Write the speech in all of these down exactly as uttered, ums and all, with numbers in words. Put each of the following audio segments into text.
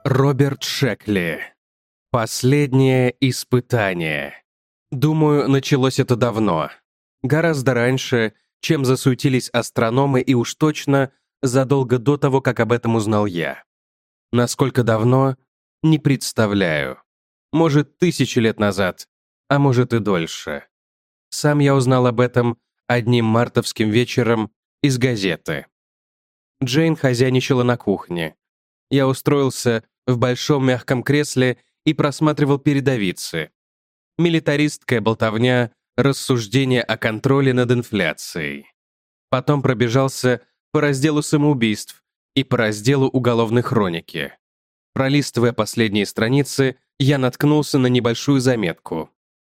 Роберт Шекли. Последнее испытание. Думаю, началось это давно. Гораздо раньше, чем засуетились астрономы, и уж точно задолго до того, как об этом узнал я. Насколько давно, не представляю. Может, тысячи лет назад, а может и дольше. Сам я узнал об этом одним мартовским вечером из газеты. Джейн хозяйничала на кухне. Я устроился в большом мягком кресле и просматривал передовицы. Милитаристская болтовня, рассуждения о контроле над инфляцией. Потом пробежался по разделу самоубийств и по разделу уголовной хроники. Пролистывая последние страницы, я наткнулся на небольшую заметку.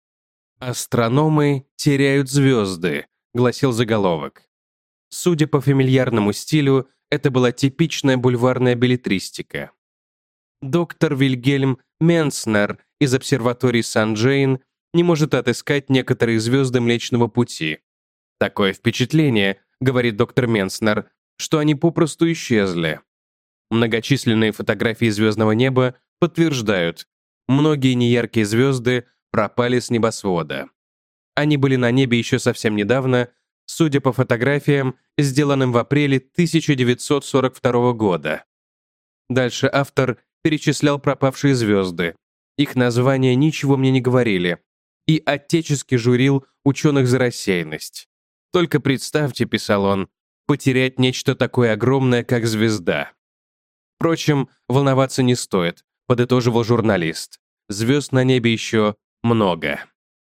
«Астрономы теряют звезды», — гласил заголовок. Судя по фамильярному стилю, это была типичная бульварная беллетристика. Доктор Вильгельм Менцнер из обсерватории Сан-Джейн не может отыскать некоторые звезды Млечного Пути. Такое впечатление, говорит доктор Менцнер, что они попросту исчезли. Многочисленные фотографии звездного неба подтверждают, многие неяркие звезды пропали с небосвода. Они были на небе еще совсем недавно, судя по фотографиям, сделанным в апреле тысяча девятьсот сорок второго года. Дальше автор перечислял пропавшие звезды. Их названия ничего мне не говорили. И отечески журил ученых за рассеянность. «Только представьте», — писал он, — «потерять нечто такое огромное, как звезда». Впрочем, волноваться не стоит, подытоживал журналист. Звезд на небе еще много.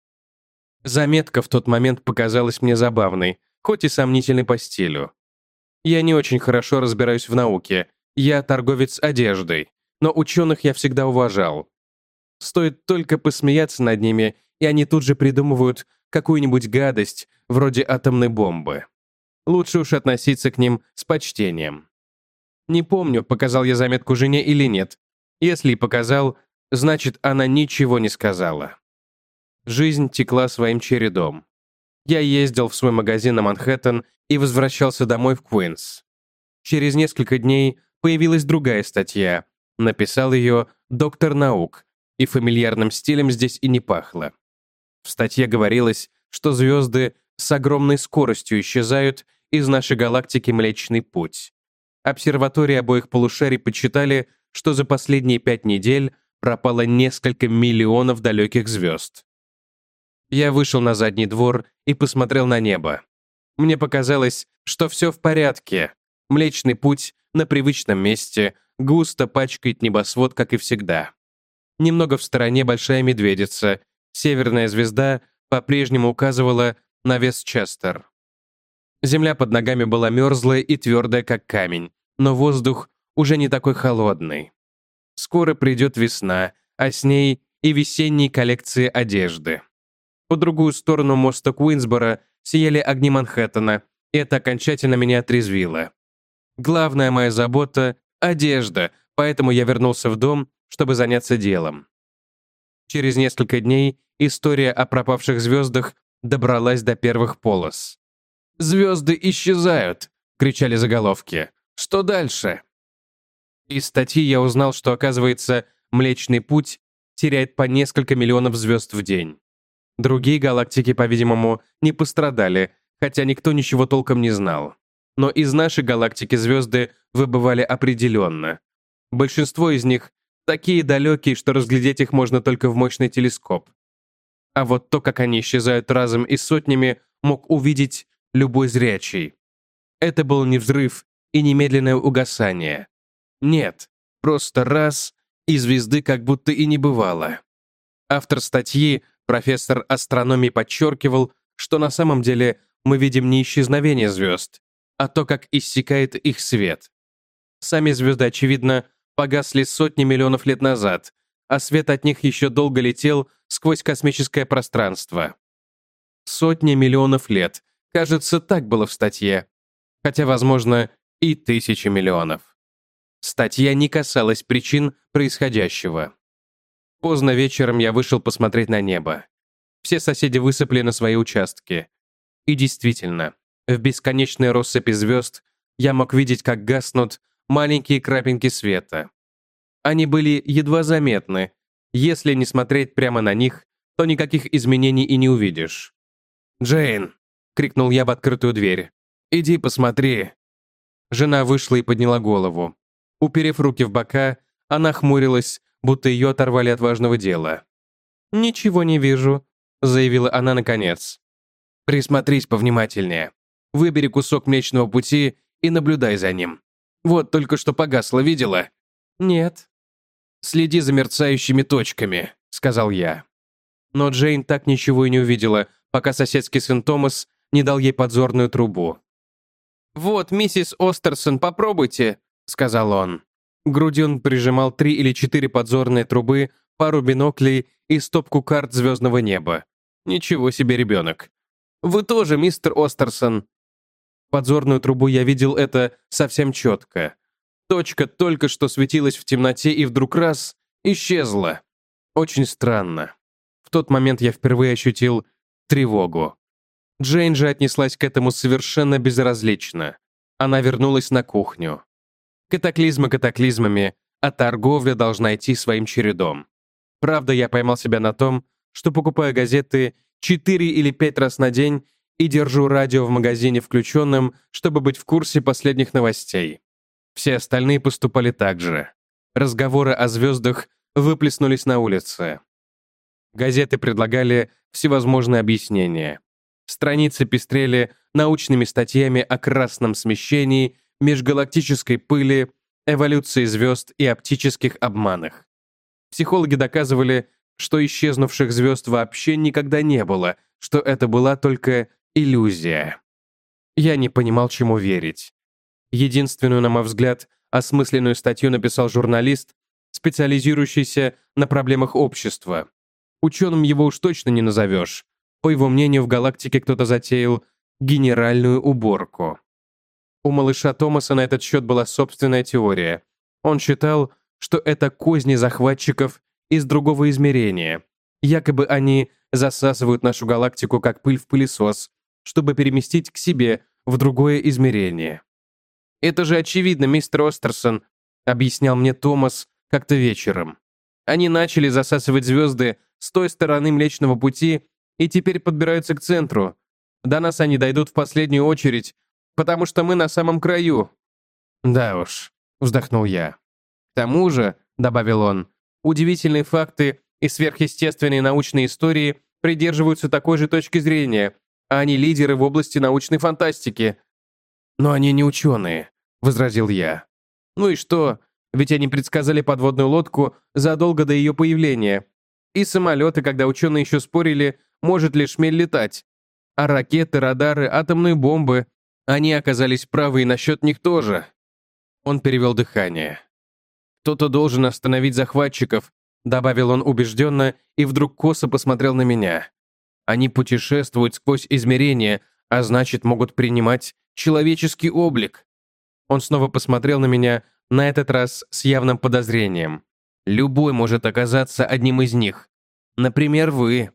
Заметка в тот момент показалась мне забавной, хоть и сомнительной по стилю. Я не очень хорошо разбираюсь в науке, я торговец одеждой, но ученых я всегда уважал. Стоит только посмеяться над ними, и они тут же придумывают какую-нибудь гадость, вроде атомной бомбы. Лучше уж относиться к ним с почтением. Не помню, показал я заметку жене или нет. Если и показал, значит, она ничего не сказала. Жизнь текла своим чередом. Я ездил в свой магазин на Манхэттен и возвращался домой в Куинс. Через несколько дней появилась другая статья. Написал ее доктор наук, и фамильярным стилем здесь и не пахло. В статье говорилось, что звезды с огромной скоростью исчезают из нашей галактики Млечный Путь. Обсерватории обоих полушарий подсчитали, что за последние пять недель пропало несколько миллионов далеких звезд. Я вышел на задний двор и посмотрел на небо. Мне показалось, что все в порядке. Млечный Путь на привычном месте густо пачкает небосвод, как и всегда. Немного в стороне большая медведица. Северная звезда по-прежнему указывала на Вестчестер. Земля под ногами была мерзлая и твердая, как камень, но воздух уже не такой холодный. Скоро придет весна, а с ней и весенние коллекции одежды. По другую сторону моста Куинсборо сияли огни Манхэттена, и это окончательно меня отрезвило. Главная моя забота — одежда, поэтому я вернулся в дом, чтобы заняться делом. Через несколько дней история о пропавших звездах добралась до первых полос. «Звезды исчезают!» — кричали заголовки. «Что дальше?» Из статьи я узнал, что, оказывается, Млечный Путь теряет по несколько миллионов звезд в день. Другие галактики, по-видимому, не пострадали, хотя никто ничего толком не знал. Но из нашей галактики звезды выбывали определенно. Большинство из них такие далекие, что разглядеть их можно только в мощный телескоп. А вот то, как они исчезают разом и сотнями, мог увидеть любой зрячий. Это был не взрыв и немедленное угасание. Нет, просто раз, и звезды как будто и не бывало. Автор статьи, профессор астрономии, подчеркивал, что на самом деле мы видим не исчезновение звезд, а то, как иссякает их свет. Сами звезды, очевидно, погасли сотни миллионов лет назад, а свет от них еще долго летел сквозь космическое пространство. Сотни миллионов лет. Кажется, так было в статье. Хотя, возможно, и тысячи миллионов. Статья не касалась причин происходящего. Поздно вечером я вышел посмотреть на небо. Все соседи высыпали на свои участки. И действительно, в бесконечной россыпи звезд я мог видеть, как гаснут маленькие крапинки света. Они были едва заметны. Если не смотреть прямо на них, то никаких изменений и не увидишь. «Джейн!» — крикнул я в открытую дверь. «Иди посмотри!» Жена вышла и подняла голову. Уперев руки в бока, она хмурилась, будто ее оторвали от важного дела. «Ничего не вижу», — заявила она наконец. «Присмотрись повнимательнее. Выбери кусок Млечного Пути и наблюдай за ним. Вот только что погасло, видела?» «Нет». «Следи за мерцающими точками», — сказал я. Но Джейн так ничего и не увидела, пока соседский сын Томас не дал ей подзорную трубу. «Вот, миссис Остерсон, попробуйте», — сказал он. К груди он прижимал три или четыре подзорные трубы, пару биноклей и стопку карт звездного неба. Ничего себе ребенок. «Вы тоже, мистер Остерсон». Подзорную трубу я видел это совсем четко. Точка только что светилась в темноте и вдруг раз — исчезла. Очень странно. В тот момент я впервые ощутил тревогу. Джейн же отнеслась к этому совершенно безразлично. Она вернулась на кухню. Катаклизмы катаклизмами, а торговля должна идти своим чередом. Правда, я поймал себя на том, что покупаю газеты четыре или пять раз на день и держу радио в магазине включенным, чтобы быть в курсе последних новостей. Все остальные поступали так же. Разговоры о звездах выплеснулись на улице. Газеты предлагали всевозможные объяснения. Страницы пестрели научными статьями о красном смещении, межгалактической пыли, эволюции звезд и оптических обманах. Психологи доказывали, что исчезнувших звезд вообще никогда не было, что это была только иллюзия. Я не понимал, чему верить. Единственную, на мой взгляд, осмысленную статью написал журналист, специализирующийся на проблемах общества. Ученым его уж точно не назовешь. По его мнению, в галактике кто-то затеял генеральную уборку. У малыша Томаса на этот счет была собственная теория. Он считал, что это козни захватчиков из другого измерения. Якобы они засасывают нашу галактику как пыль в пылесос, чтобы переместить к себе в другое измерение. «Это же очевидно, мистер Остерсон», — объяснял мне Томас как-то вечером. «Они начали засасывать звезды с той стороны Млечного Пути и теперь подбираются к центру. До нас они дойдут в последнюю очередь, потому что мы на самом краю». «Да уж», — вздохнул я. «К тому же», — добавил он, «удивительные факты и сверхъестественные научные истории придерживаются такой же точки зрения, а они лидеры в области научной фантастики». «Но они не ученые», — возразил я. «Ну и что? Ведь они предсказали подводную лодку задолго до ее появления. И самолеты, когда ученые еще спорили, может ли шмель летать. А ракеты, радары, атомные бомбы, они оказались правы и насчет них тоже». Он перевел дыхание. «Кто-то должен остановить захватчиков», — добавил он убежденно и вдруг косо посмотрел на меня. «Они путешествуют сквозь измерения, а значит, могут принимать человеческий облик». Он снова посмотрел на меня, на этот раз с явным подозрением. «Любой может оказаться одним из них. Например, вы».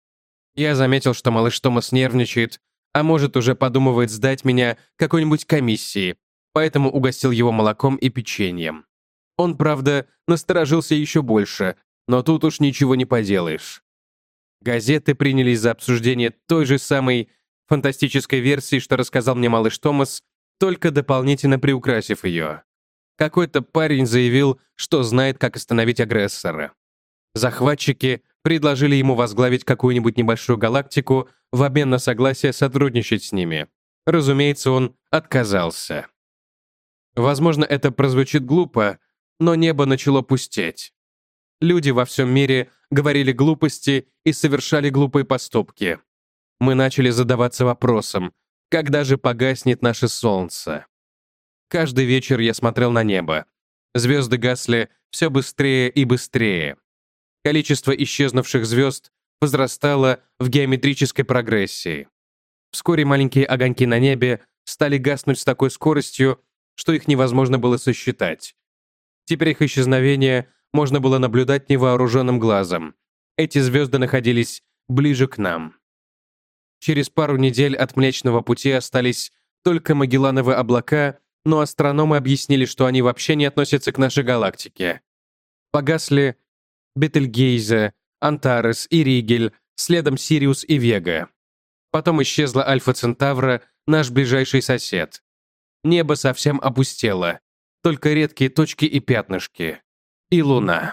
Я заметил, что малыш Томас нервничает, а может, уже подумывает сдать меня какой-нибудь комиссии, поэтому угостил его молоком и печеньем. Он, правда, насторожился еще больше, но тут уж ничего не поделаешь. Газеты принялись за обсуждение той же самой фантастической версии, что рассказал мне малыш Томас, только дополнительно приукрасив ее. Какой-то парень заявил, что знает, как остановить агрессора. Захватчики предложили ему возглавить какую-нибудь небольшую галактику в обмен на согласие сотрудничать с ними. Разумеется, он отказался. Возможно, это прозвучит глупо, но небо начало пустеть. Люди во всем мире говорили глупости и совершали глупые поступки. Мы начали задаваться вопросом, когда же погаснет наше солнце. Каждый вечер я смотрел на небо. Звезды гасли все быстрее и быстрее. Количество исчезнувших звезд возрастало в геометрической прогрессии. Вскоре маленькие огоньки на небе стали гаснуть с такой скоростью, что их невозможно было сосчитать. Теперь их исчезновение можно было наблюдать невооруженным глазом. Эти звезды находились ближе к нам. Через пару недель от Млечного Пути остались только Магеллановы облака, но астрономы объяснили, что они вообще не относятся к нашей галактике. Погасли Бетельгейзе, Антарес и Ригель, следом Сириус и Вега. Потом исчезла Альфа Центавра, наш ближайший сосед. Небо совсем опустело, только редкие точки и пятнышки. И луна.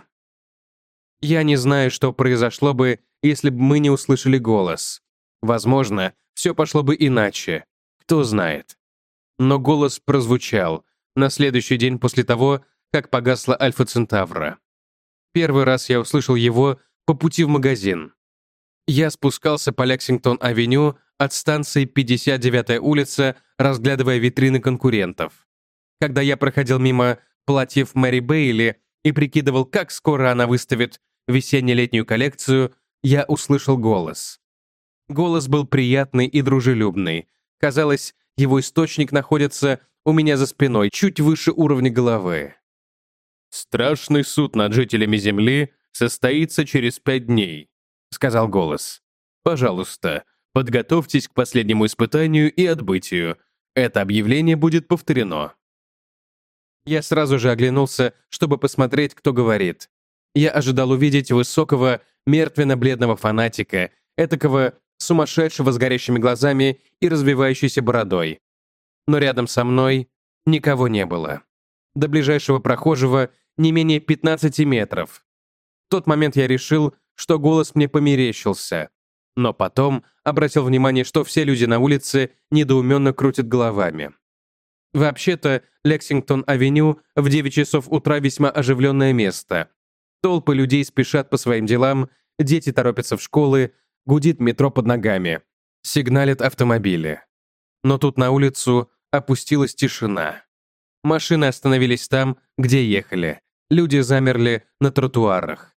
Я не знаю, что произошло бы, если бы мы не услышали голос. Возможно, все пошло бы иначе. Кто знает. Но голос прозвучал на следующий день после того, как погасла Альфа Центавра. Первый раз я услышал его по пути в магазин. Я спускался по Лексингтон-авеню от станции пятьдесят девятая улица, разглядывая витрины конкурентов. Когда я проходил мимо платьев Мэри Бейли и прикидывал, как скоро она выставит весенне-летнюю коллекцию, я услышал голос. Голос был приятный и дружелюбный. Казалось, его источник находится у меня за спиной, чуть выше уровня головы. «Страшный суд над жителями Земли состоится через пять дней», — сказал голос. «Пожалуйста, подготовьтесь к последнему испытанию и отбытию. Это объявление будет повторено». Я сразу же оглянулся, чтобы посмотреть, кто говорит. Я ожидал увидеть высокого, мертвенно-бледного фанатика, этакого сумасшедшего с горящими глазами и развивающейся бородой. Но рядом со мной никого не было. До ближайшего прохожего не менее пятнадцати метров. В тот момент я решил, что голос мне померещился. Но потом обратил внимание, что все люди на улице недоуменно крутят головами. Вообще-то, Лексингтон-авеню в девять часов утра весьма оживленное место. Толпы людей спешат по своим делам, дети торопятся в школы, гудит метро под ногами, сигналят автомобили. Но тут на улицу опустилась тишина. Машины остановились там, где ехали. Люди замерли на тротуарах.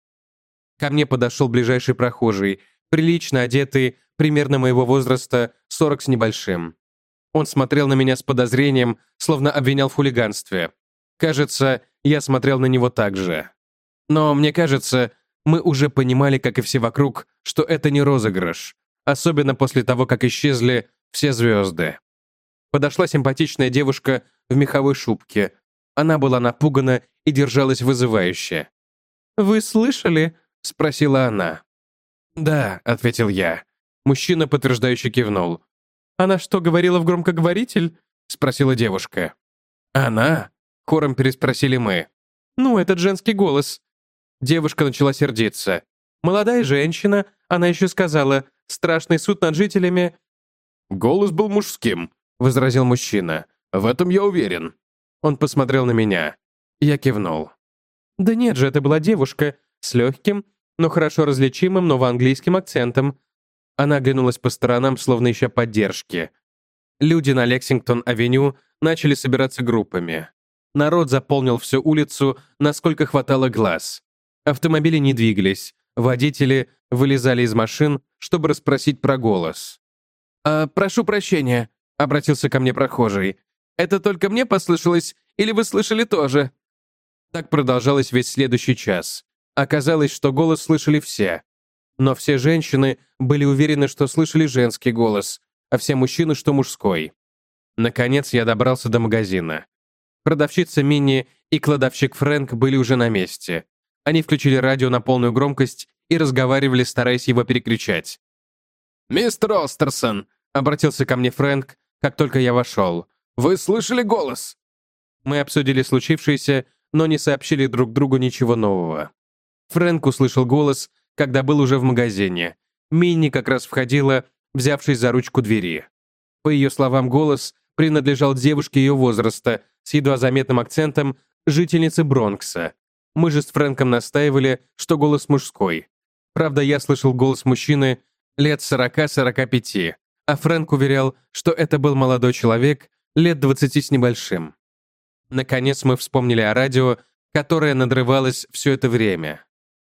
Ко мне подошел ближайший прохожий, прилично одетый, примерно моего возраста, сорок с небольшим. Он смотрел на меня с подозрением, словно обвинял в хулиганстве. Кажется, я смотрел на него так же. Но мне кажется, мы уже понимали, как и все вокруг, что это не розыгрыш, особенно после того, как исчезли все звезды. Подошла симпатичная девушка в меховой шубке. Она была напугана и держалась вызывающе. «Вы слышали?» — спросила она. «Да», — ответил я. Мужчина подтверждающе кивнул. «Она что, говорила в громкоговоритель?» — спросила девушка. «Она?» — хором переспросили мы. «Ну, этот женский голос». Девушка начала сердиться. «Молодая женщина», она еще сказала, «страшный суд над жителями». «Голос был мужским», — возразил мужчина. «В этом я уверен». Он посмотрел на меня. Я кивнул. «Да нет же, это была девушка с легким, но хорошо различимым новоанглийским акцентом». Она оглянулась по сторонам, словно ища поддержки. Люди на Лексингтон-авеню начали собираться группами. Народ заполнил всю улицу, насколько хватало глаз. Автомобили не двигались, водители вылезали из машин, чтобы расспросить про голос. «А, прошу прощения», — обратился ко мне прохожий. «Это только мне послышалось, или вы слышали тоже?» Так продолжалось весь следующий час. Оказалось, что голос слышали все. Но все женщины были уверены, что слышали женский голос, а все мужчины, что мужской. Наконец я добрался до магазина. Продавщица Минни и кладовщик Фрэнк были уже на месте. Они включили радио на полную громкость и разговаривали, стараясь его перекричать. «Мистер Остерсон», — обратился ко мне Фрэнк, как только я вошел. «Вы слышали голос?» Мы обсудили случившееся, но не сообщили друг другу ничего нового. Фрэнк услышал голос, когда был уже в магазине. Минни как раз входила, взявшись за ручку двери. По ее словам, голос принадлежал девушке ее возраста, с едва заметным акцентом, жительнице Бронкса. Мы же с Фрэнком настаивали, что голос мужской. Правда, я слышал голос мужчины лет сорока-сорока пяти, а Фрэнк уверял, что это был молодой человек лет двадцати с небольшим. Наконец мы вспомнили о радио, которое надрывалось все это время.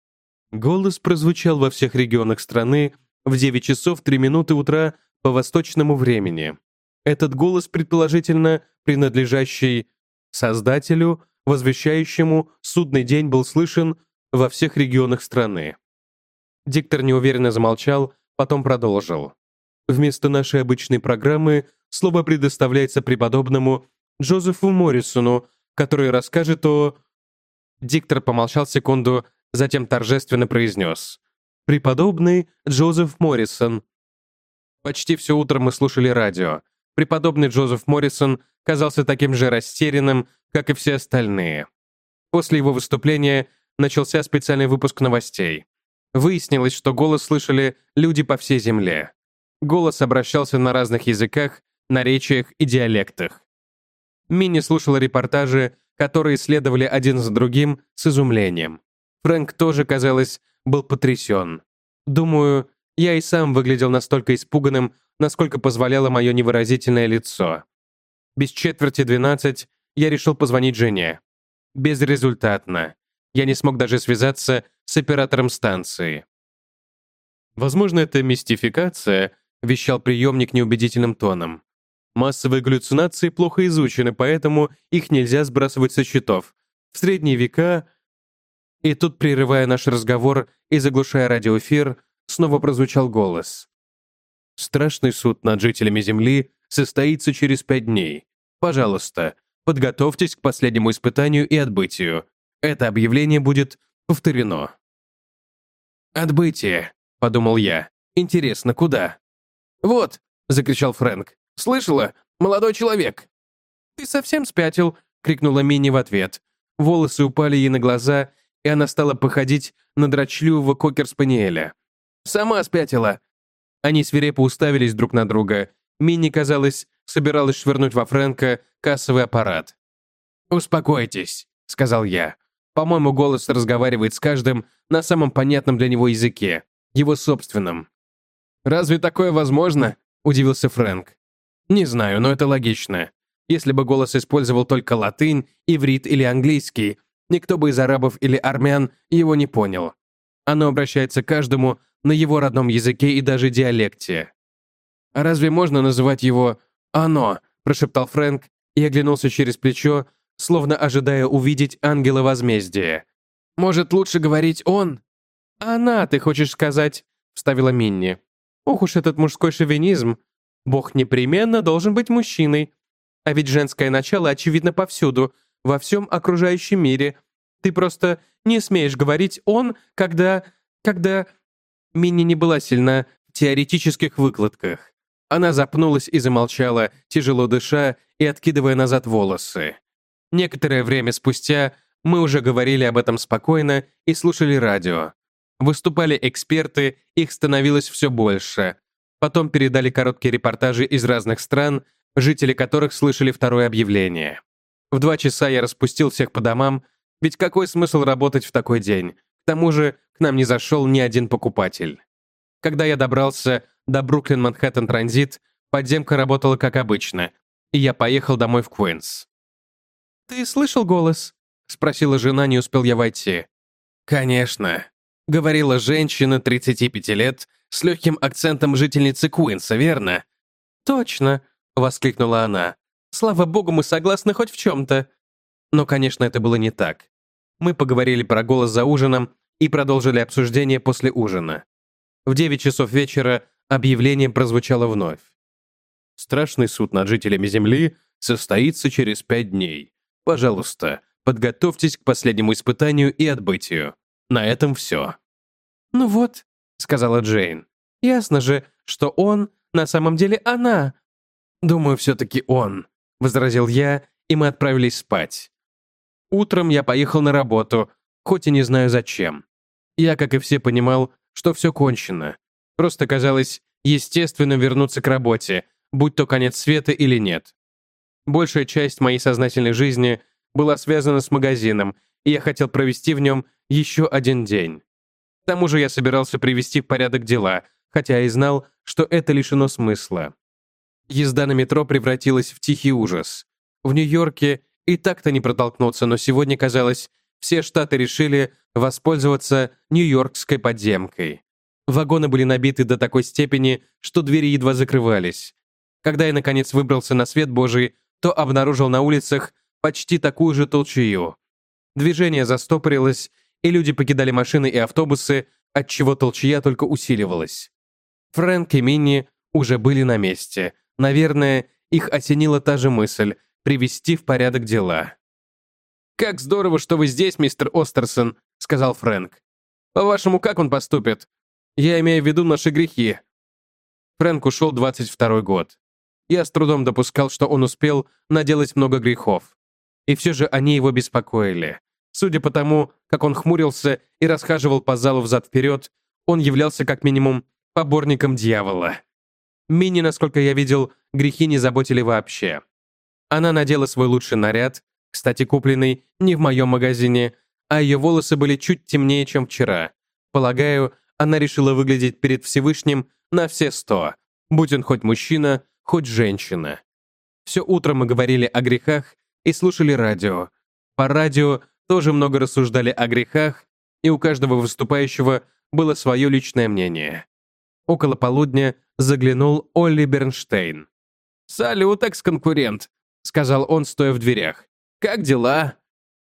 Голос прозвучал во всех регионах страны в девять часов три минуты утра по восточному времени. Этот голос, предположительно, принадлежащий Создателю, возвещающему судный день, был слышен во всех регионах страны. Диктор неуверенно замолчал, потом продолжил. Вместо нашей обычной программы слово предоставляется преподобному Джозефу Моррисону, который расскажет о... Диктор помолчал секунду, затем торжественно произнес: «Преподобный Джозеф Моррисон». Почти все утро мы слушали радио. Преподобный Джозеф Моррисон казался таким же растерянным, как и все остальные. После его выступления начался специальный выпуск новостей. Выяснилось, что голос слышали люди по всей земле. Голос обращался на разных языках, наречиях и диалектах. Минни слушала репортажи, которые следовали один за другим с изумлением. Фрэнк тоже, казалось, был потрясен. Думаю, я и сам выглядел настолько испуганным, насколько позволяло мое невыразительное лицо. Без четверти двенадцать я решил позвонить жене. Безрезультатно. Я не смог даже связаться с оператором станции. «Возможно, это мистификация», — вещал приемник неубедительным тоном. «Массовые галлюцинации плохо изучены, поэтому их нельзя сбрасывать со счетов. В средние века...» И тут, прерывая наш разговор и заглушая радиоэфир, снова прозвучал голос. «Страшный суд над жителями Земли состоится через пять дней. Пожалуйста, подготовьтесь к последнему испытанию и отбытию. Это объявление будет повторено». «Отбытие», — подумал я. «Интересно, куда?» «Вот», — закричал Фрэнк. «Слышала? Молодой человек!» «Ты совсем спятил?» — крикнула Минни в ответ. Волосы упали ей на глаза, и она стала походить на дрочливого кокер-спаниеля. «Сама спятила!» Они свирепо уставились друг на друга. Минни, казалось, собиралась швырнуть во Фрэнка кассовый аппарат. «Успокойтесь», — сказал я. «По-моему, голос разговаривает с каждым на самом понятном для него языке, его собственном». «Разве такое возможно?» — удивился Фрэнк. «Не знаю, но это логично. Если бы голос использовал только латынь, иврит или английский, никто бы из арабов или армян его не понял. Оно обращается к каждому на его родном языке и даже диалекте». «А разве можно называть его «оно»?» — прошептал Фрэнк и оглянулся через плечо, словно ожидая увидеть ангела возмездия. «Может, лучше говорить «он»?» «Она, ты хочешь сказать?» — вставила Минни. «Ох уж этот мужской шовинизм. Бог непременно должен быть мужчиной. А ведь женское начало очевидно повсюду, во всем окружающем мире. Ты просто не смеешь говорить «он», когда... когда...» Минни не была сильна в теоретических выкладках. Она запнулась и замолчала, тяжело дыша и откидывая назад волосы. Некоторое время спустя мы уже говорили об этом спокойно и слушали радио. Выступали эксперты, их становилось все больше. Потом передали короткие репортажи из разных стран, жители которых слышали второе объявление. В два часа я распустил всех по домам, ведь какой смысл работать в такой день? К тому же к нам не зашел ни один покупатель. Когда я добрался до Бруклин-Манхэттен-Транзит, подземка работала как обычно, и я поехал домой в Куинс. «Ты слышал голос?» — спросила жена, не успел я войти. «Конечно», — говорила женщина тридцати пяти лет с легким акцентом жительницы Куинса, верно? «Точно», — воскликнула она. «Слава богу, мы согласны хоть в чем-то». Но, конечно, это было не так. Мы поговорили про голос за ужином и продолжили обсуждение после ужина. В девять часов вечера объявление прозвучало вновь. «Страшный суд над жителями Земли состоится через пять дней. Пожалуйста, подготовьтесь к последнему испытанию и отбытию. На этом все». «Ну вот», — сказала Джейн. «Ясно же, что он на самом деле она». «Думаю, все-таки он», — возразил я, и мы отправились спать. Утром я поехал на работу, хоть и не знаю зачем. Я, как и все, понимал, что все кончено. Просто казалось естественным вернуться к работе, будь то конец света или нет. Большая часть моей сознательной жизни была связана с магазином, и я хотел провести в нем еще один день. К тому же я собирался привести в порядок дела, хотя и знал, что это лишено смысла. Езда на метро превратилась в тихий ужас. В Нью-Йорке и так-то не протолкнуться, но сегодня, казалось, все штаты решили воспользоваться нью-йоркской подземкой. Вагоны были набиты до такой степени, что двери едва закрывались. Когда я, наконец, выбрался на свет Божий, то обнаружил на улицах почти такую же толчею. Движение застопорилось, и люди покидали машины и автобусы, отчего толчья только усиливалась. Фрэнк и Минни уже были на месте. Наверное, их осенила та же мысль — привести в порядок дела. «Как здорово, что вы здесь, мистер Остерсон», — сказал Фрэнк. «По-вашему, как он поступит? Я имею в виду наши грехи». Фрэнк ушел двадцать второй год. Я с трудом допускал, что он успел наделать много грехов. И все же они его беспокоили. Судя по тому, как он хмурился и расхаживал по залу взад-вперед, он являлся как минимум поборником дьявола. Минни, насколько я видел, грехи не заботили вообще. Она надела свой лучший наряд, кстати, купленный не в моем магазине, а ее волосы были чуть темнее, чем вчера. Полагаю, она решила выглядеть перед Всевышним на все сто, будь он хоть мужчина, хоть женщина. Все утро мы говорили о грехах и слушали радио. По радио тоже много рассуждали о грехах, и у каждого выступающего было свое личное мнение. Около полудня заглянул Олли Бернштейн. «Салют, экс-конкурент», — сказал он, стоя в дверях. «Как дела?»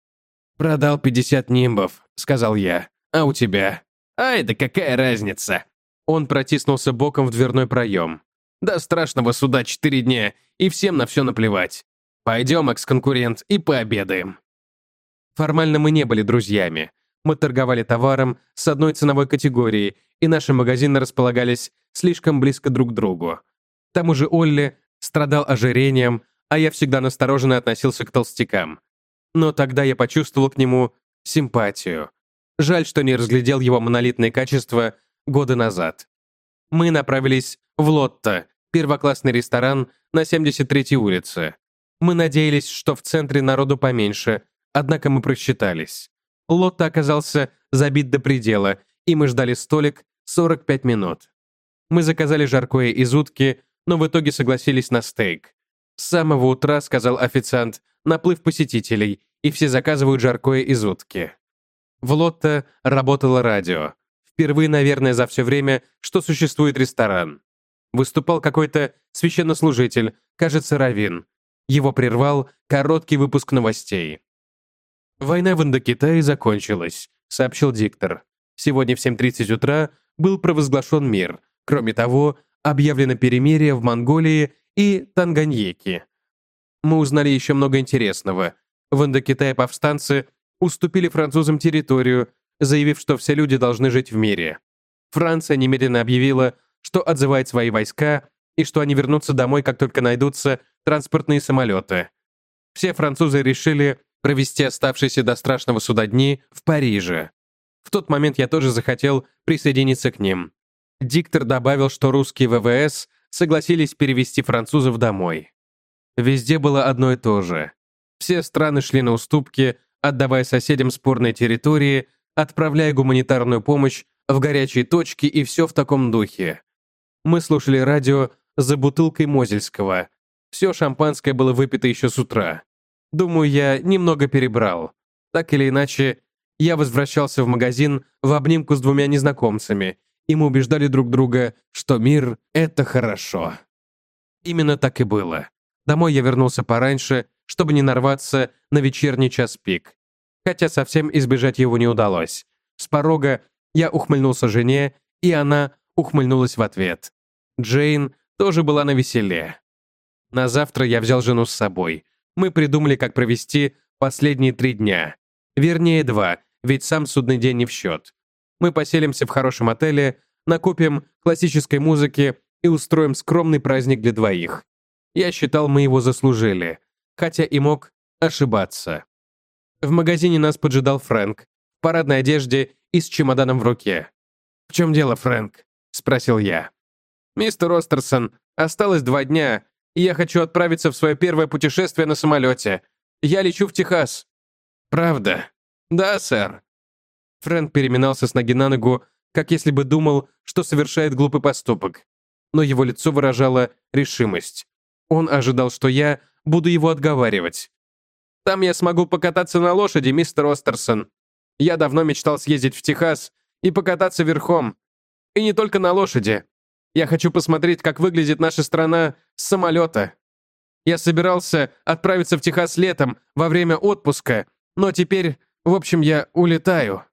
«Продал пятьдесят нимбов», — сказал я. «А у тебя?» «Ай, да какая разница?» Он протиснулся боком в дверной проем. «До страшного суда четыре дня, и всем на все наплевать. Пойдем, экс-конкурент, и пообедаем». Формально мы не были друзьями. Мы торговали товаром с одной ценовой категории, и наши магазины располагались слишком близко друг к другу. К тому же Олли страдал ожирением, а я всегда настороженно относился к толстякам. Но тогда я почувствовал к нему симпатию. Жаль, что не разглядел его монолитные качества года назад. Мы направились в Лотто, первоклассный ресторан на семьдесят третьей улице. Мы надеялись, что в центре народу поменьше, однако мы просчитались. Лотто оказался забит до предела, и мы ждали столик сорок пять минут. Мы заказали жаркое из утки, но в итоге согласились на стейк. С самого утра, сказал официант, наплыв посетителей, и все заказывают жаркое из утки. В Лотто работало радио. Впервые, наверное, за все время, что существует ресторан. Выступал какой-то священнослужитель, кажется, раввин. Его прервал короткий выпуск новостей. «Война в Индокитае закончилась», — сообщил диктор. «Сегодня в семь тридцать утра был провозглашен мир. Кроме того, объявлено перемирие в Монголии и Танганьике». Мы узнали еще много интересного. В Индокитае повстанцы уступили французам территорию, заявив, что все люди должны жить в мире. Франция немедленно объявила, что отзывает свои войска и что они вернутся домой, как только найдутся транспортные самолеты. Все французы решили провести оставшиеся до страшного суда дни в Париже. В тот момент я тоже захотел присоединиться к ним. Диктор добавил, что русские ВВС согласились перевести французов домой. Везде было одно и то же. Все страны шли на уступки, отдавая соседям спорные территории, отправляя гуманитарную помощь в горячие точки и все в таком духе. Мы слушали радио за бутылкой Мозельского. Все шампанское было выпито еще с утра. Думаю, я немного перебрал. Так или иначе, я возвращался в магазин в обнимку с двумя незнакомцами, и мы убеждали друг друга, что мир — это хорошо. Именно так и было. Домой я вернулся пораньше, чтобы не нарваться на вечерний час пик. Хотя совсем избежать его не удалось. С порога я ухмыльнулся жене, и она ухмыльнулась в ответ. Джейн тоже была навеселе. На завтра я взял жену с собой. Мы придумали, как провести последние три дня. Вернее, два, ведь сам судный день не в счет. Мы поселимся в хорошем отеле, накупим классической музыки и устроим скромный праздник для двоих. Я считал, мы его заслужили, хотя и мог ошибаться. В магазине нас поджидал Фрэнк, в парадной одежде и с чемоданом в руке. «В чем дело, Фрэнк?» — спросил я. «Мистер Остерсон, осталось два дня, и я хочу отправиться в свое первое путешествие на самолете. Я лечу в Техас». «Правда?» «Да, сэр». Фрэнк переминался с ноги на ногу, как если бы думал, что совершает глупый поступок. Но его лицо выражало решимость. Он ожидал, что я буду его отговаривать. «Там я смогу покататься на лошади, мистер Остерсон. Я давно мечтал съездить в Техас и покататься верхом. И не только на лошади. Я хочу посмотреть, как выглядит наша страна с самолета. Я собирался отправиться в Техас летом, во время отпуска, но теперь, в общем, я улетаю».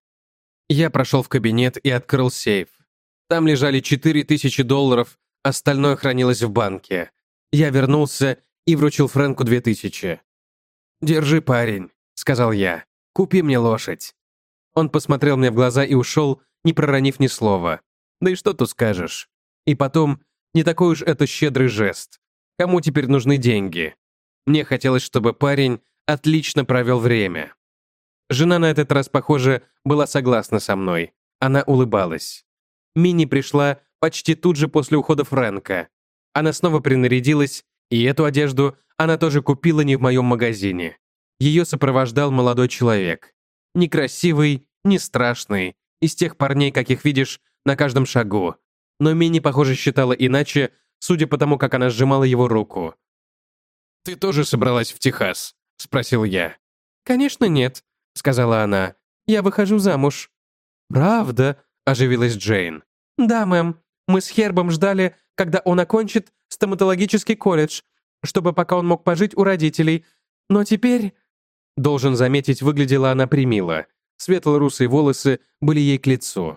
Я прошел в кабинет и открыл сейф. Там лежали четыре тысячи долларов, остальное хранилось в банке. Я вернулся и вручил Фрэнку две тысячи. «Держи, парень», — сказал я. «Купи мне лошадь». Он посмотрел мне в глаза и ушел, не проронив ни слова. Да и что тут скажешь? И потом, не такой уж это щедрый жест. Кому теперь нужны деньги? Мне хотелось, чтобы парень отлично провел время. Жена на этот раз, похоже, была согласна со мной. Она улыбалась. Минни пришла почти тут же после ухода Фрэнка. Она снова принарядилась, и эту одежду она тоже купила не в моем магазине. Ее сопровождал молодой человек. Не красивый, не страшный, из тех парней, каких видишь на каждом шагу. Но Минни, похоже, считала иначе, судя по тому, как она сжимала его руку. «Ты тоже собралась в Техас?» — спросил я. «Конечно нет», — сказала она. «Я выхожу замуж». «Правда?» — оживилась Джейн. «Да, мэм. Мы с Хербом ждали, когда он окончит стоматологический колледж, чтобы пока он мог пожить у родителей. Но теперь...» Должен заметить, выглядела она примило. Светло-русые волосы были ей к лицу.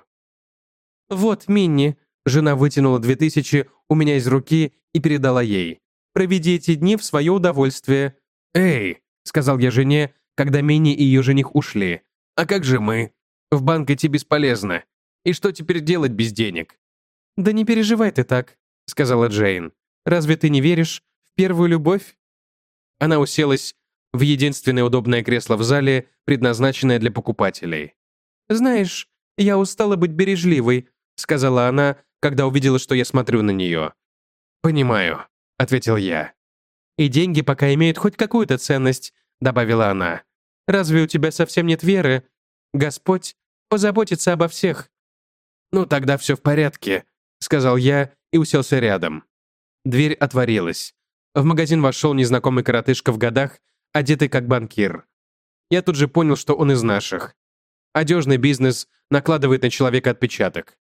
«Вот, Минни», — жена вытянула две тысячи у меня из руки и передала ей. «Проведи эти дни в свое удовольствие». «Эй», — сказал я жене, когда Минни и ее жених ушли. «А как же мы? В банк идти бесполезно. И что теперь делать без денег?» «Да не переживай ты так», — сказала Джейн. «Разве ты не веришь в первую любовь?» Она уселась в единственное удобное кресло в зале, предназначенное для покупателей. «Знаешь, я устала быть бережливой», — сказала она, когда увидела, что я смотрю на нее. «Понимаю», — ответил я. «И деньги пока имеют хоть какую-то ценность», — добавила она. «Разве у тебя совсем нет веры? Господь позаботится обо всех». «Ну, тогда все в порядке», — сказал я и уселся рядом. Дверь отворилась. В магазин вошел незнакомый коротышка в годах, одетый как банкир. Я тут же понял, что он из наших. Одежный бизнес накладывает на человека отпечаток.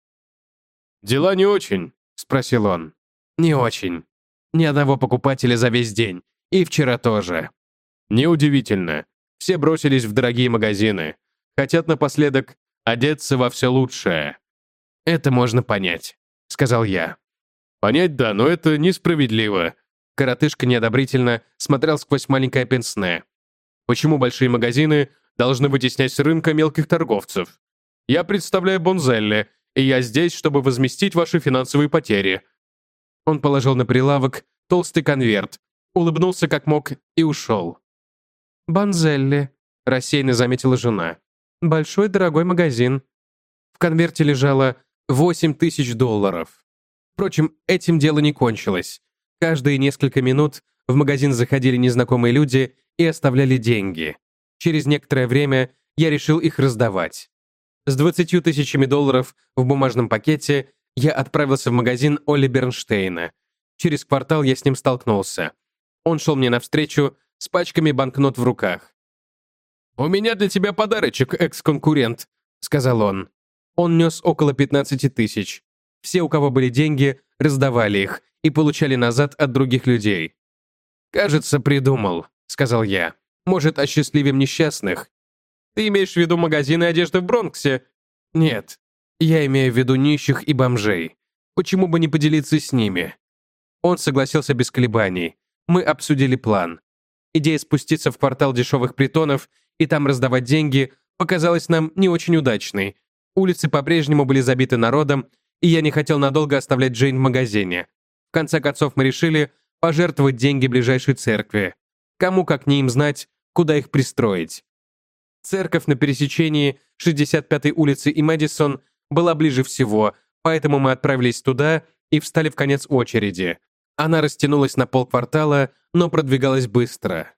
«Дела не очень?» — спросил он. «Не очень. Ни одного покупателя за весь день. И вчера тоже». «Неудивительно. Все бросились в дорогие магазины. Хотят напоследок одеться во все лучшее». «Это можно понять», — сказал я. «Понять, да, но это несправедливо». Коротышка неодобрительно смотрел сквозь маленькое пенсне. «Почему большие магазины должны вытеснять с рынка мелких торговцев? Я представляю Бонзелли, и я здесь, чтобы возместить ваши финансовые потери». Он положил на прилавок толстый конверт, улыбнулся как мог и ушел. «Бонзелли», — рассеянно заметила жена. «Большой дорогой магазин». В конверте лежало восемь тысяч долларов. Впрочем, этим дело не кончилось. Каждые несколько минут в магазин заходили незнакомые люди и оставляли деньги. Через некоторое время я решил их раздавать. С двадцатью тысячами долларов в бумажном пакете я отправился в магазин Олли Бернштейна. Через квартал я с ним столкнулся. Он шел мне навстречу с пачками банкнот в руках. «У меня для тебя подарочек, экс-конкурент», — сказал он. Он нес около пятнадцати тысяч. Все, у кого были деньги, раздавали их и получали назад от других людей. «Кажется, придумал», — сказал я. «Может, осчастливим несчастных?» «Ты имеешь в виду магазины одежды в Бронксе?» «Нет, я имею в виду нищих и бомжей. Почему бы не поделиться с ними?» Он согласился без колебаний. Мы обсудили план. Идея спуститься в квартал дешевых притонов и там раздавать деньги показалась нам не очень удачной. Улицы по-прежнему были забиты народом, и я не хотел надолго оставлять Джейн в магазине. В конце концов, мы решили пожертвовать деньги ближайшей церкви. Кому как не им знать, куда их пристроить. Церковь на пересечении шестьдесят пятой улицы и Мэдисон была ближе всего, поэтому мы отправились туда и встали в конец очереди. Она растянулась на полквартала, но продвигалась быстро.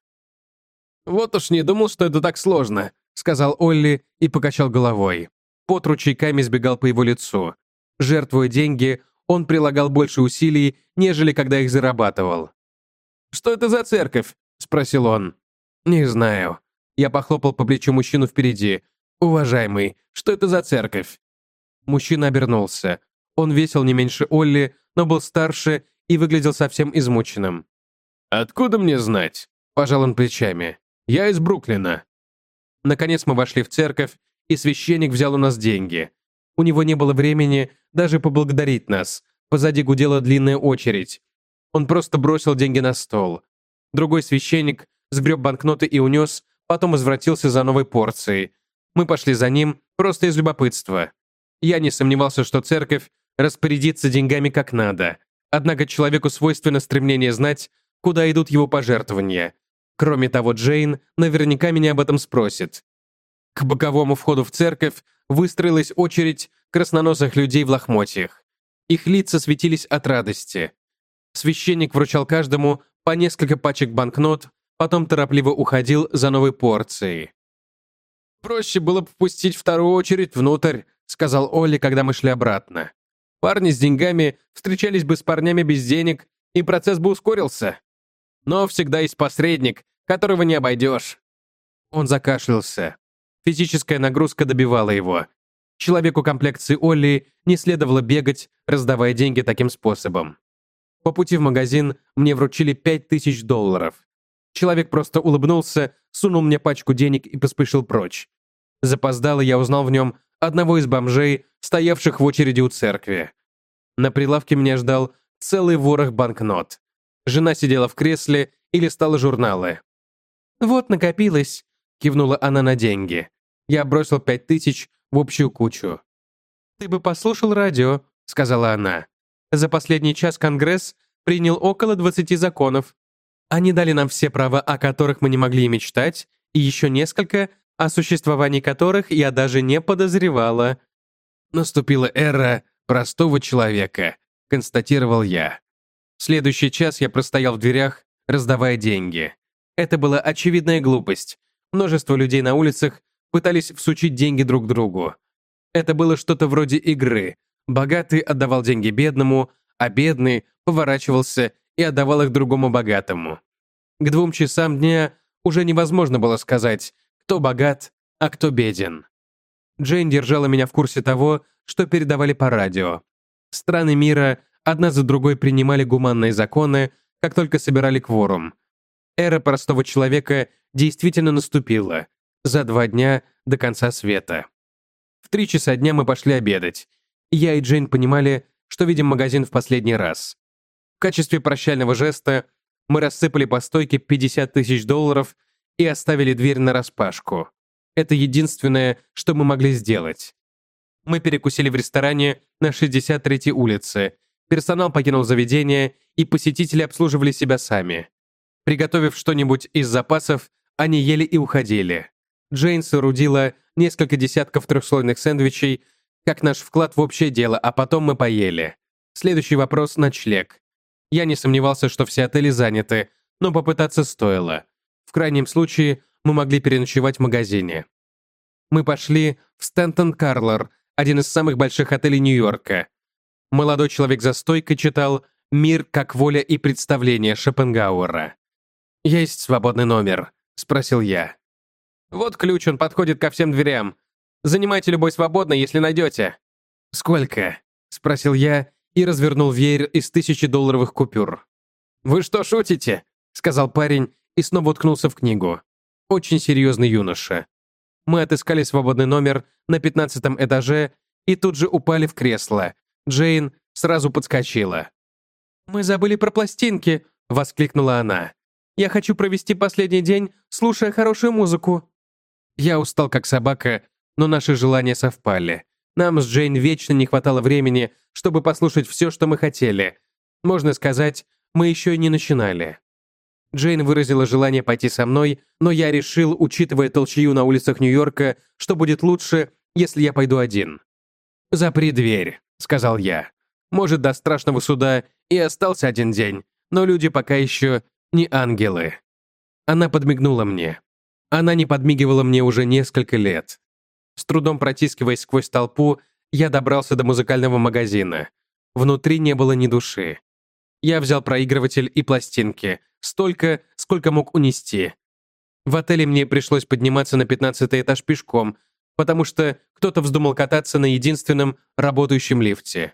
«Вот уж не думал, что это так сложно», — сказал Олли и покачал головой. Пот ручейками сбегал по его лицу. Жертвуя деньги, он прилагал больше усилий, нежели когда их зарабатывал. «Что это за церковь?» — спросил он. «Не знаю». Я похлопал по плечу мужчину впереди. «Уважаемый, что это за церковь?» Мужчина обернулся. Он весил не меньше Олли, но был старше и выглядел совсем измученным. «Откуда мне знать?» — пожал он плечами. «Я из Бруклина». Наконец мы вошли в церковь, и священник взял у нас деньги. У него не было времени даже поблагодарить нас. Позади гудела длинная очередь. Он просто бросил деньги на стол. Другой священник сгреб банкноты и унес, потом возвратился за новой порцией. Мы пошли за ним просто из любопытства. Я не сомневался, что церковь распорядится деньгами как надо. Однако человеку свойственно стремление знать, куда идут его пожертвования. Кроме того, Джейн наверняка меня об этом спросит. К боковому входу в церковь выстроилась очередь красноносых людей в лохмотьях. Их лица светились от радости. Священник вручал каждому по несколько пачек банкнот, потом торопливо уходил за новой порцией. «Проще было бы впустить вторую очередь внутрь», — сказал Олли, когда мы шли обратно. «Парни с деньгами встречались бы с парнями без денег, и процесс бы ускорился. Но всегда есть посредник, которого не обойдешь». Он закашлялся. Физическая нагрузка добивала его. Человеку комплекции Олли не следовало бегать, раздавая деньги таким способом. По пути в магазин мне вручили пять тысяч долларов. Человек просто улыбнулся, сунул мне пачку денег и поспешил прочь. Запоздало я узнал в нем одного из бомжей, стоявших в очереди у церкви. На прилавке меня ждал целый ворох банкнот. Жена сидела в кресле и листала журналы. «Вот накопилось», — кивнула она на деньги. Я бросил пять тысяч в общую кучу. «Ты бы послушал радио», — сказала она. «За последний час Конгресс принял около двадцати законов. Они дали нам все права, о которых мы не могли и мечтать, и еще несколько, о существовании которых я даже не подозревала». «Наступила эра простого человека», — констатировал я. Следующий час я простоял в дверях, раздавая деньги. Это была очевидная глупость. Множество людей на улицах пытались всучить деньги друг другу. Это было что-то вроде игры. Богатый отдавал деньги бедному, а бедный поворачивался и отдавал их другому богатому. К двум часам дня уже невозможно было сказать, кто богат, а кто беден. Джейн держала меня в курсе того, что передавали по радио. Страны мира одна за другой принимали гуманные законы, как только собирали кворум. Эра простого человека действительно наступила. За два дня до конца света. В три часа дня мы пошли обедать. Я и Джейн понимали, что видим магазин в последний раз. В качестве прощального жеста мы рассыпали по стойке пятьдесят тысяч долларов и оставили дверь нараспашку. Это единственное, что мы могли сделать. Мы перекусили в ресторане на шестьдесят третьей улице. Персонал покинул заведение, и посетители обслуживали себя сами. Приготовив что-нибудь из запасов, они ели и уходили. Джейн соорудила несколько десятков трехслойных сэндвичей, как наш вклад в общее дело, а потом мы поели. Следующий вопрос — ночлег. Я не сомневался, что все отели заняты, но попытаться стоило. В крайнем случае, мы могли переночевать в магазине. Мы пошли в Стентон-Карлор, один из самых больших отелей Нью-Йорка. Молодой человек за стойкой читал «Мир как воля и представление» Шопенгауэра. «Есть свободный номер?» — спросил я. «Вот ключ, он подходит ко всем дверям. Занимайте любой свободно, если найдете». «Сколько?» — спросил я и развернул веер из тысячедолларовых купюр. «Вы что, шутите?» — сказал парень и снова уткнулся в книгу. Очень серьезный юноша. Мы отыскали свободный номер на пятнадцатом этаже и тут же упали в кресло. Джейн сразу подскочила. «Мы забыли про пластинки!» — воскликнула она. «Я хочу провести последний день, слушая хорошую музыку». Я устал как собака, но наши желания совпали. Нам с Джейн вечно не хватало времени, чтобы послушать все, что мы хотели. Можно сказать, мы еще и не начинали. Джейн выразила желание пойти со мной, но я решил, учитывая толчью на улицах Нью-Йорка, что будет лучше, если я пойду один. «Запри дверь», — сказал я. «Может, до страшного суда и остался один день, но люди пока еще не ангелы». Она подмигнула мне. Она не подмигивала мне уже несколько лет. С трудом протискиваясь сквозь толпу, я добрался до музыкального магазина. Внутри не было ни души. Я взял проигрыватель и пластинки, столько, сколько мог унести. В отеле мне пришлось подниматься на пятнадцатый этаж пешком, потому что кто-то вздумал кататься на единственном работающем лифте.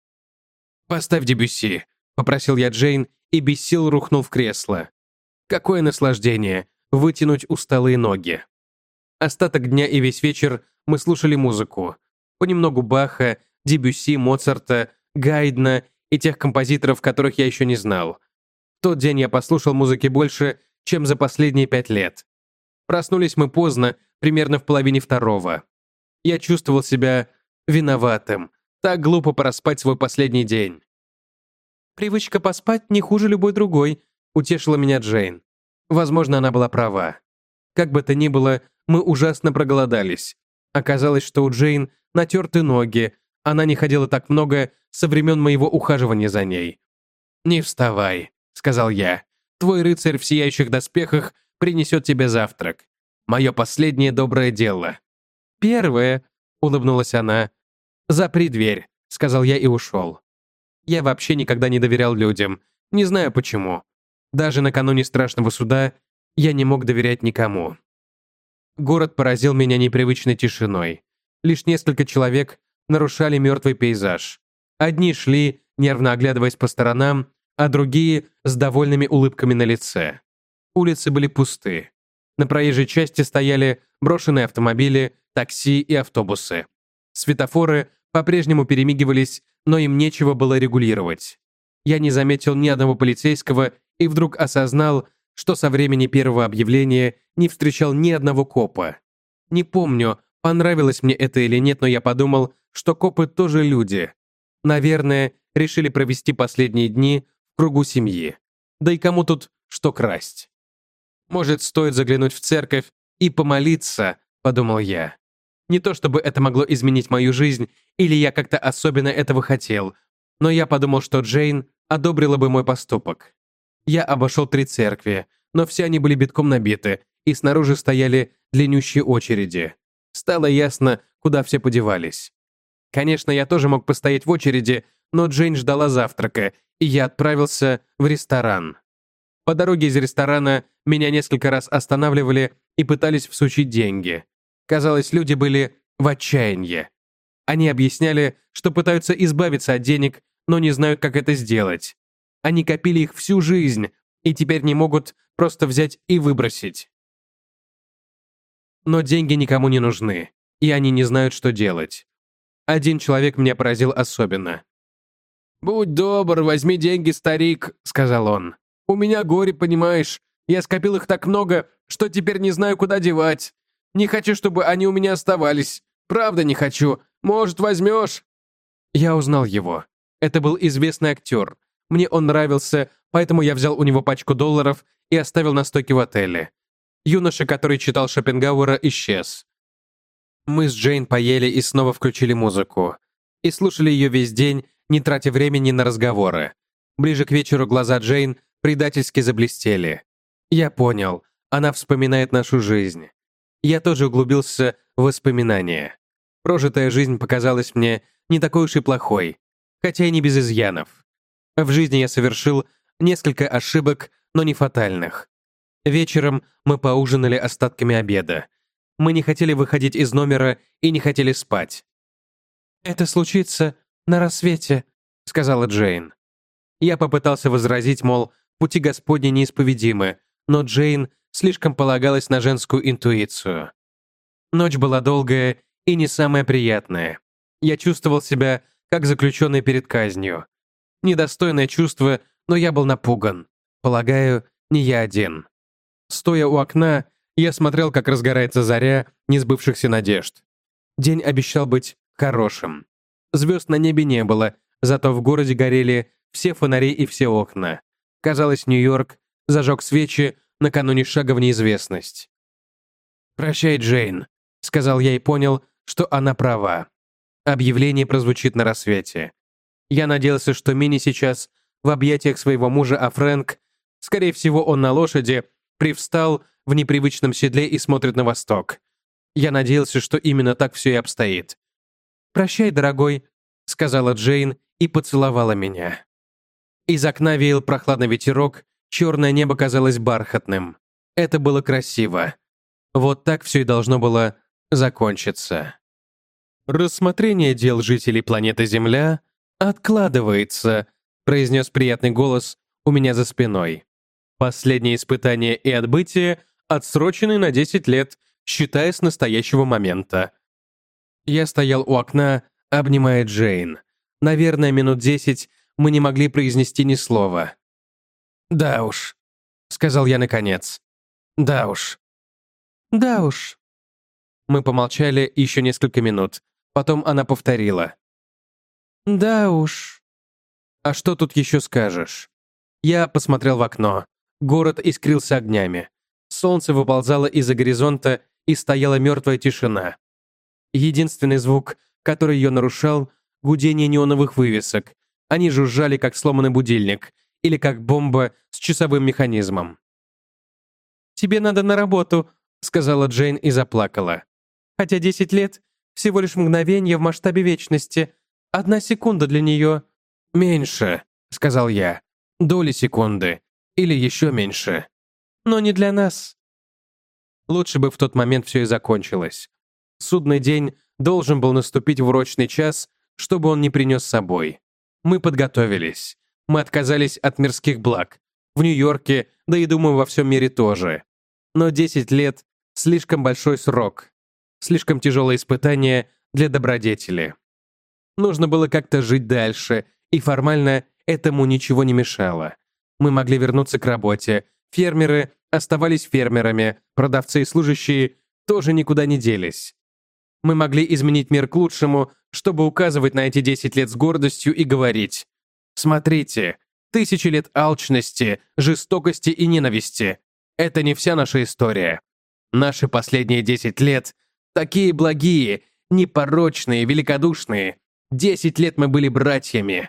«Поставь Дебюсси», — попросил я Джейн и без сил рухнул в кресло. Какое наслаждение вытянуть усталые ноги. Остаток дня и весь вечер мы слушали музыку. Понемногу Баха, Дебюсси, Моцарта, Гайдна и тех композиторов, которых я еще не знал. В тот день я послушал музыки больше, чем за последние пять лет. Проснулись мы поздно, примерно в половине второго. Я чувствовал себя виноватым. Так глупо проспать свой последний день. «Привычка поспать не хуже любой другой», — утешила меня Джейн. Возможно, она была права. Как бы то ни было, мы ужасно проголодались. Оказалось, что у Джейн натерты ноги. Она не ходила так много со времен моего ухаживания за ней. «Не вставай», — сказал я. «Твой рыцарь в сияющих доспехах принесет тебе завтрак. Мое последнее доброе дело». «Первое», — улыбнулась она. «Запри дверь», — сказал я и ушел. Я вообще никогда не доверял людям. Не знаю почему. Даже накануне страшного суда я не мог доверять никому. Город поразил меня непривычной тишиной. Лишь несколько человек нарушали мертвый пейзаж. Одни шли, нервно оглядываясь по сторонам, а другие с довольными улыбками на лице. Улицы были пусты. На проезжей части стояли брошенные автомобили, такси и автобусы. Светофоры по-прежнему перемигивались, но им нечего было регулировать. Я не заметил ни одного полицейского и вдруг осознал, что со времени первого объявления не встречал ни одного копа. Не помню, понравилось мне это или нет, но я подумал, что копы тоже люди. Наверное, решили провести последние дни в кругу семьи. Да и кому тут что красть? Может, стоит заглянуть в церковь и помолиться, подумал я. Не то чтобы это могло изменить мою жизнь, или я как-то особенно этого хотел, но я подумал, что Джейн одобрила бы мой поступок. Я обошел три церкви, но все они были битком набиты, и снаружи стояли длиннющие очереди. Стало ясно, куда все подевались. Конечно, я тоже мог постоять в очереди, но Джейн ждала завтрака, и я отправился в ресторан. По дороге из ресторана меня несколько раз останавливали и пытались всучить деньги. Казалось, люди были в отчаянии. Они объясняли, что пытаются избавиться от денег, но не знают, как это сделать. Они копили их всю жизнь и теперь не могут просто взять и выбросить. Но деньги никому не нужны, и они не знают, что делать. Один человек меня поразил особенно. «Будь добр, возьми деньги, старик», — сказал он. «У меня горе, понимаешь. Я скопил их так много, что теперь не знаю, куда девать. Не хочу, чтобы они у меня оставались. Правда не хочу. Может, возьмешь?» Я узнал его. Это был известный актер. Мне он нравился, поэтому я взял у него пачку долларов и оставил на стойке в отеле. Юноша, который читал Шопенгауэра, исчез. Мы с Джейн поели и снова включили музыку. И слушали ее весь день, не тратя времени на разговоры. Ближе к вечеру глаза Джейн предательски заблестели. Я понял, она вспоминает нашу жизнь. Я тоже углубился в воспоминания. Прожитая жизнь показалась мне не такой уж и плохой, хотя и не без изъянов. В жизни я совершил несколько ошибок, но не фатальных. Вечером мы поужинали остатками обеда. Мы не хотели выходить из номера и не хотели спать. «Это случится на рассвете», — сказала Джейн. Я попытался возразить, мол, пути Господни неисповедимы, но Джейн слишком полагалась на женскую интуицию. Ночь была долгая и не самая приятная. Я чувствовал себя как заключенный перед казнью. Недостойное чувство, но я был напуган. Полагаю, не я один. Стоя у окна, я смотрел, как разгорается заря несбывшихся надежд. День обещал быть хорошим. Звезд на небе не было, зато в городе горели все фонари и все окна. Казалось, Нью-Йорк зажег свечи накануне шага в неизвестность. «Прощай, Джейн», — сказал я и понял, что она права. Объявление прозвучит на рассвете. Я надеялся, что Минни сейчас в объятиях своего мужа, а Фрэнк, скорее всего, он на лошади, привстал в непривычном седле и смотрит на восток. Я надеялся, что именно так все и обстоит. «Прощай, дорогой», — сказала Джейн и поцеловала меня. Из окна веял прохладный ветерок, черное небо казалось бархатным. Это было красиво. Вот так все и должно было закончиться. «Рассмотрение дел жителей планеты Земля откладывается», произнес приятный голос у меня за спиной. «Последнее испытание и отбытие отсрочены на десять лет, считая с настоящего момента». Я стоял у окна, обнимая Джейн. Наверное, минут десять мы не могли произнести ни слова. «Да уж», — сказал я наконец. «Да уж». Да уж. Мы помолчали еще несколько минут. Потом она повторила. Да уж. А что тут еще скажешь? Я посмотрел в окно. Город искрился огнями. Солнце выползало из-за горизонта, и стояла мертвая тишина. Единственный звук, который ее нарушал — гудение неоновых вывесок. Они жужжали, как сломанный будильник, или как бомба с часовым механизмом. «Тебе надо на работу», — сказала Джейн и заплакала. «Хотя десять лет — всего лишь мгновение в масштабе вечности. Одна секунда для нее...» «Меньше», — сказал я. «Доли секунды. Или еще меньше». «Но не для нас». Лучше бы в тот момент все и закончилось. Судный день должен был наступить в урочный час, чтобы он не принес с собой. Мы подготовились. Мы отказались от мирских благ. В Нью-Йорке, да и, думаю, во всем мире тоже. Но десять лет — слишком большой срок. Слишком тяжелое испытание для добродетели. Нужно было как-то жить дальше, и формально этому ничего не мешало. Мы могли вернуться к работе. Фермеры оставались фермерами, продавцы и служащие тоже никуда не делись. Мы могли изменить мир к лучшему, чтобы указывать на эти десять лет с гордостью и говорить: «Смотрите, тысячи лет алчности, жестокости и ненависти. Это не вся наша история. Наши последние десять лет такие благие, непорочные, великодушные. Десять лет мы были братьями».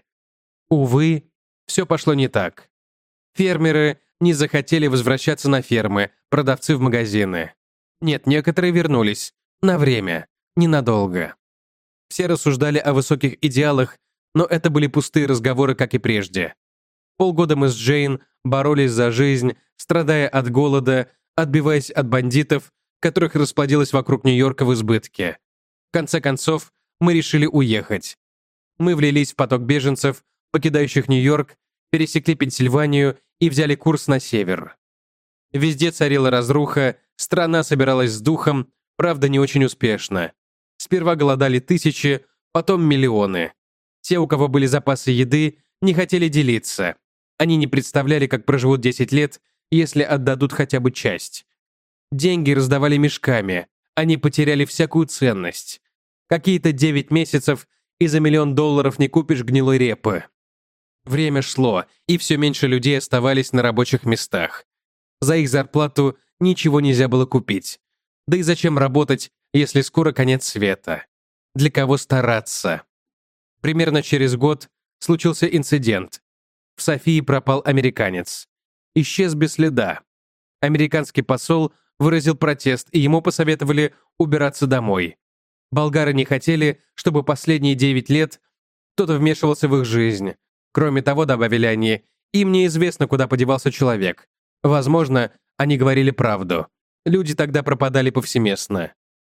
Увы, все пошло не так. Фермеры не захотели возвращаться на фермы, продавцы в магазины. Нет, некоторые вернулись. На время. Ненадолго. Все рассуждали о высоких идеалах, но это были пустые разговоры, как и прежде. Полгода мы с Джейн боролись за жизнь, страдая от голода, отбиваясь от бандитов, которых расплодилось вокруг Нью-Йорка в избытке. В конце концов, мы решили уехать. Мы влились в поток беженцев, покидающих Нью-Йорк, пересекли Пенсильванию и взяли курс на север. Везде царила разруха, страна собиралась с духом, правда, не очень успешно. Сперва голодали тысячи, потом миллионы. Те, у кого были запасы еды, не хотели делиться. Они не представляли, как проживут десять лет, если отдадут хотя бы часть. Деньги раздавали мешками, они потеряли всякую ценность. Какие-то девять месяцев, и за миллион долларов не купишь гнилой репы. Время шло, и все меньше людей оставались на рабочих местах. За их зарплату ничего нельзя было купить. Да и зачем работать, если скоро конец света? Для кого стараться? Примерно через год случился инцидент. В Софии пропал американец. Исчез без следа. Американский посол выразил протест, и ему посоветовали убираться домой. Болгары не хотели, чтобы последние девять лет кто-то вмешивался в их жизнь. Кроме того, добавили они, им неизвестно, куда подевался человек. Возможно, они говорили правду. Люди тогда пропадали повсеместно.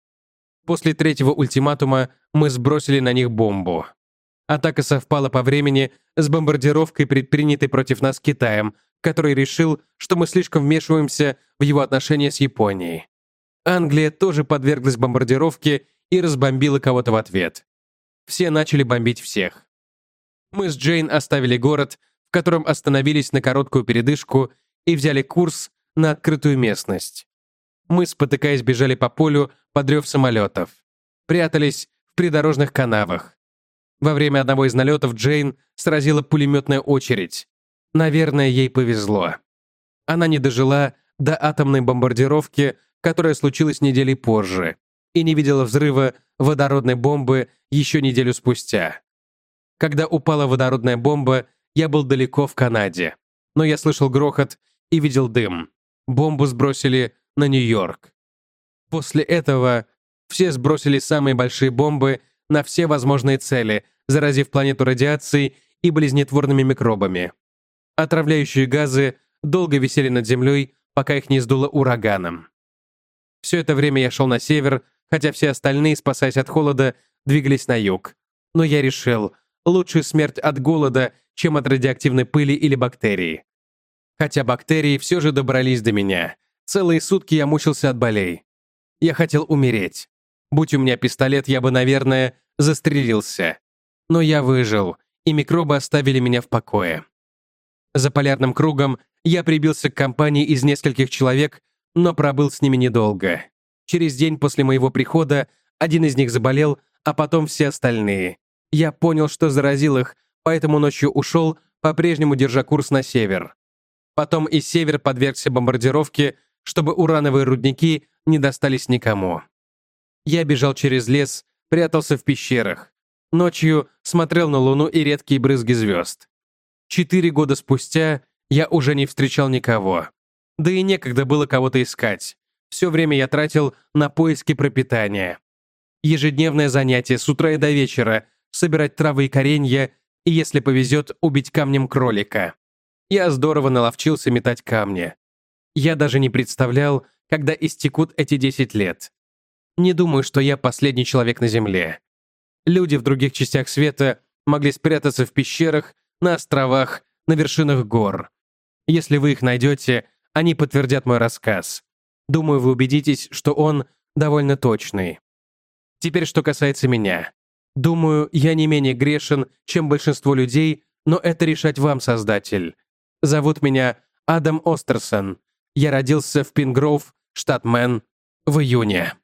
После третьего ультиматума мы сбросили на них бомбу. Атака совпала по времени с бомбардировкой, предпринятой против нас Китаем, который решил, что мы слишком вмешиваемся в его отношения с Японией. Англия тоже подверглась бомбардировке и разбомбила кого-то в ответ. Все начали бомбить всех. Мы с Джейн оставили город, в котором остановились на короткую передышку и взяли курс на открытую местность. Мы, спотыкаясь, бежали по полю под рев самолетов. Прятались в придорожных канавах. Во время одного из налетов Джейн сразила пулеметная очередь. Наверное, ей повезло. Она не дожила до атомной бомбардировки, которая случилась неделей позже, и не видела взрыва водородной бомбы еще неделю спустя. Когда упала водородная бомба, я был далеко в Канаде. Но я слышал грохот и видел дым. Бомбу сбросили на Нью-Йорк. После этого все сбросили самые большие бомбы на все возможные цели, заразив планету радиацией и болезнетворными микробами. Отравляющие газы долго висели над землей, пока их не сдуло ураганом. Все это время я шел на север, хотя все остальные, спасаясь от холода, двигались на юг. Но я решил, лучше смерть от голода, чем от радиоактивной пыли или бактерий. Хотя бактерии все же добрались до меня. Целые сутки я мучился от болей. Я хотел умереть. Будь у меня пистолет, я бы, наверное, застрелился. Но я выжил, и микробы оставили меня в покое. За полярным кругом я прибился к компании из нескольких человек, но пробыл с ними недолго. Через день после моего прихода один из них заболел, а потом все остальные. Я понял, что заразил их, поэтому ночью ушел, по-прежнему держа курс на север. Потом и север подвергся бомбардировке, чтобы урановые рудники не достались никому. Я бежал через лес, прятался в пещерах. Ночью смотрел на луну и редкие брызги звезд. Четыре года спустя я уже не встречал никого. Да и некогда было кого-то искать. Все время я тратил на поиски пропитания. Ежедневное занятие с утра и до вечера — собирать травы и коренья, и, если повезет, убить камнем кролика. Я здорово наловчился метать камни. Я даже не представлял, когда истекут эти десять лет. Не думаю, что я последний человек на Земле. Люди в других частях света могли спрятаться в пещерах, на островах, на вершинах гор. Если вы их найдете, они подтвердят мой рассказ. Думаю, вы убедитесь, что он довольно точный. Теперь, что касается меня. Думаю, я не менее грешен, чем большинство людей, но это решать вам, Создатель. Зовут меня Адам Остерсон. Я родился в Пингроув, штат Мэн, в июне.